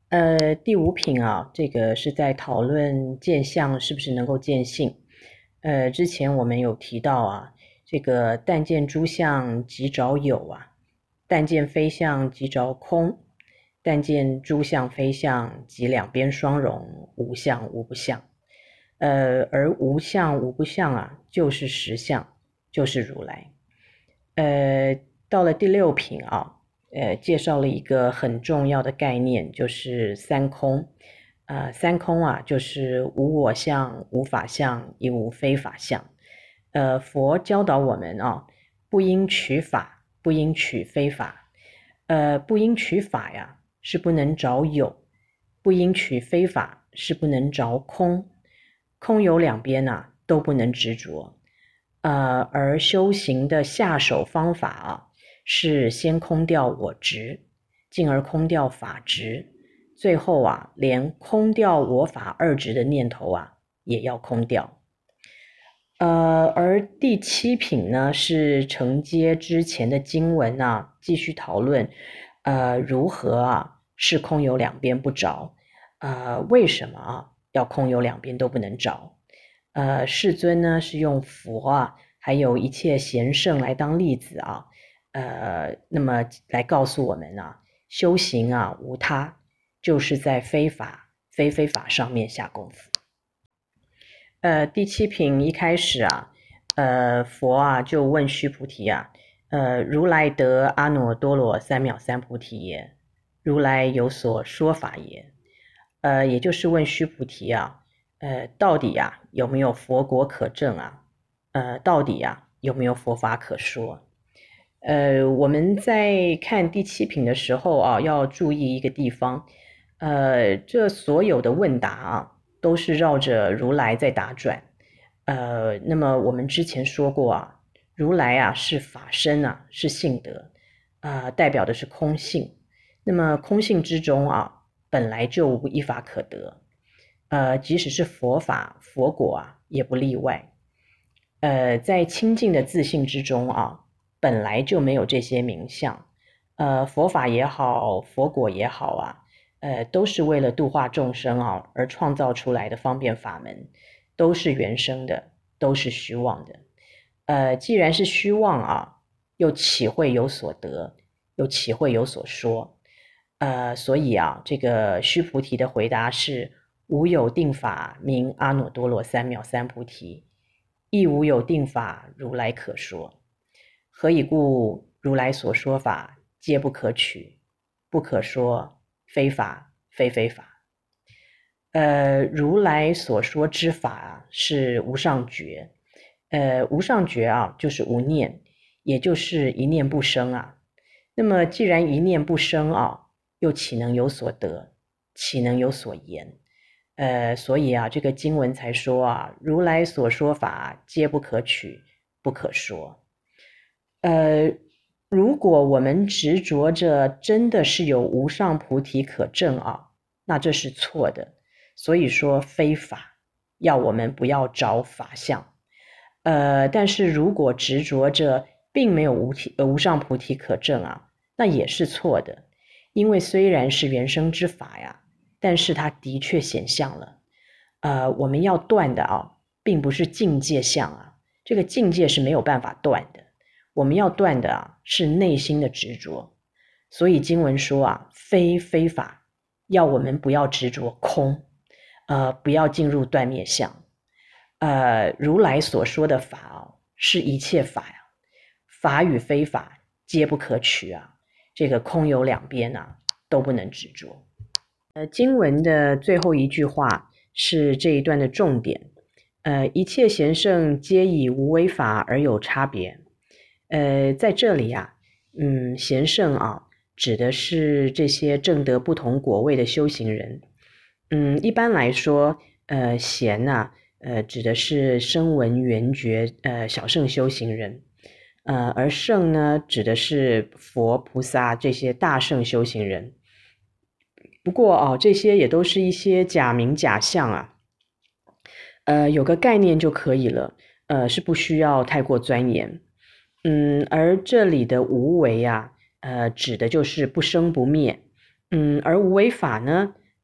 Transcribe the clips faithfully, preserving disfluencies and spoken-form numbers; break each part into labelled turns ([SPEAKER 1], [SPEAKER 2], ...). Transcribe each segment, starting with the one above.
[SPEAKER 1] 呃，第五品啊，这个是在讨论见相是不是能够见性。呃，之前我们有提到啊，这个但见诸相即找有啊，但见非相即找空，但见诸相非相即两边双融，无相无不相。呃，而无相无不相啊，就是实相，就是如来。呃，到了第六品啊，呃，介绍了一个很重要的概念，就是三空。呃，三空啊，就是无我相、无法相，亦无非法相。呃，佛教导我们啊，不应取法，不应取非法。呃，不应取法呀，是不能找有；不应取非法，是不能着空。空有两边啊，都不能执着。呃，而修行的下手方法啊，是先空掉我执，进而空掉法执，最后啊，连空掉我法二执的念头啊，也要空掉。呃，而第七品呢，是承接之前的经文啊，继续讨论，呃，如何啊，是空有两边不着，呃，为什么啊，要空有两边都不能着？呃，世尊呢是用佛啊，还有一切贤圣来当例子啊，呃，那么来告诉我们啊，修行啊无他，就是在非法、非非法上面下功夫。呃，第七品一开始啊，呃，佛啊就问须菩提啊，呃，如来得阿耨多罗三藐三菩提耶？如来有所说法耶？呃，也就是问须菩提啊，呃，到底啊有没有佛国可证啊？呃，到底啊有没有佛法可说？呃，我们在看第七品的时候啊，要注意一个地方，呃，这所有的问答啊，都是绕着如来在打转。呃，那么我们之前说过啊，如来啊是法身啊，是性德，啊、呃，代表的是空性。那么空性之中啊，本来就无一法可得，呃，即使是佛法、佛果啊，也不例外。呃，在清净的自信之中啊，本来就没有这些名相。呃，佛法也好，佛果也好啊，呃，都是为了度化众生啊而创造出来的方便法门，都是原生的，都是虚妄的。呃，既然是虚妄啊，又岂会有所得？又岂会有所说？呃，所以啊，这个须菩提的回答是：无有定法名阿耨多罗三藐三菩提，亦无有定法如来可说。何以故？如来所说法，皆不可取，不可说，非法，非非法。呃，如来所说之法啊，是无上觉。呃，无上觉啊，就是无念，也就是一念不生啊。那么既然一念不生啊，又岂能有所得？岂能有所言？呃，所以啊，这个经文才说啊，如来所说法，皆不可取，不可说。呃，如果我们执着着真的是有无上菩提可证啊，那这是错的。所以说非法，要我们不要找法相。呃，但是如果执着着并没有无体呃无上菩提可证啊，那也是错的。因为虽然是原生之法呀，但是它的确显相了。呃，我们要断的啊，并不是境界相啊，这个境界是没有办法断的。我们要断的啊，是内心的执着。所以经文说啊，非非法，要我们不要执着空，呃，不要进入断灭相。呃，如来所说的法啊，是一切法呀、啊，法与非法皆不可取啊。这个空有两边啊，都不能执着。呃，经文的最后一句话是这一段的重点。呃，一切贤圣皆以无为法而有差别。呃，在这里啊，嗯，贤圣啊，指的是这些证得不同果位的修行人。嗯，一般来说，呃，贤呐、啊，呃，指的是声闻缘觉呃小圣修行人。呃，而圣呢，指的是佛菩萨这些大圣修行人。不过哦，这些也都是一些假名假相啊，呃，有个概念就可以了，呃，是不需要太过钻研。嗯，而这里的无为啊，呃，指的就是不生不灭。嗯，而无为法呢，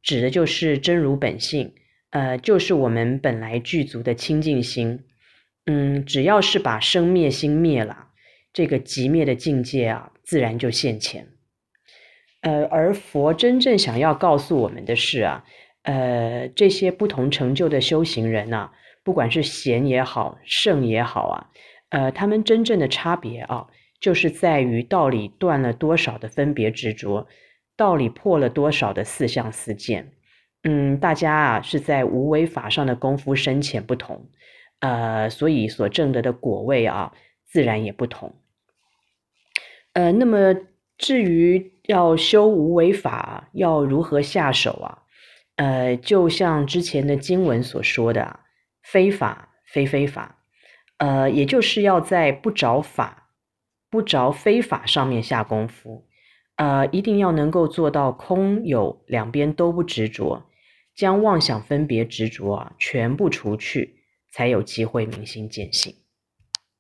[SPEAKER 1] 指的就是真如本性，呃，就是我们本来具足的清净心。嗯，只要是把生灭心灭了，这个极灭的境界啊，自然就现前。呃，而佛真正想要告诉我们的是啊，呃，这些不同成就的修行人啊，不管是贤也好，圣也好啊，呃，他们真正的差别啊，就是在于道理断了多少的分别执着，道理破了多少的四相四见。嗯，大家啊是在无为法上的功夫深浅不同，呃，所以所证得的果位啊，自然也不同。呃，那么至于要修无为法，要如何下手啊？呃，就像之前的经文所说的啊，非法非非法，呃，也就是要在不着法、不着非法上面下功夫，呃，一定要能够做到空有两边都不执着，将妄想分别执着啊全部除去，才有机会明心见性。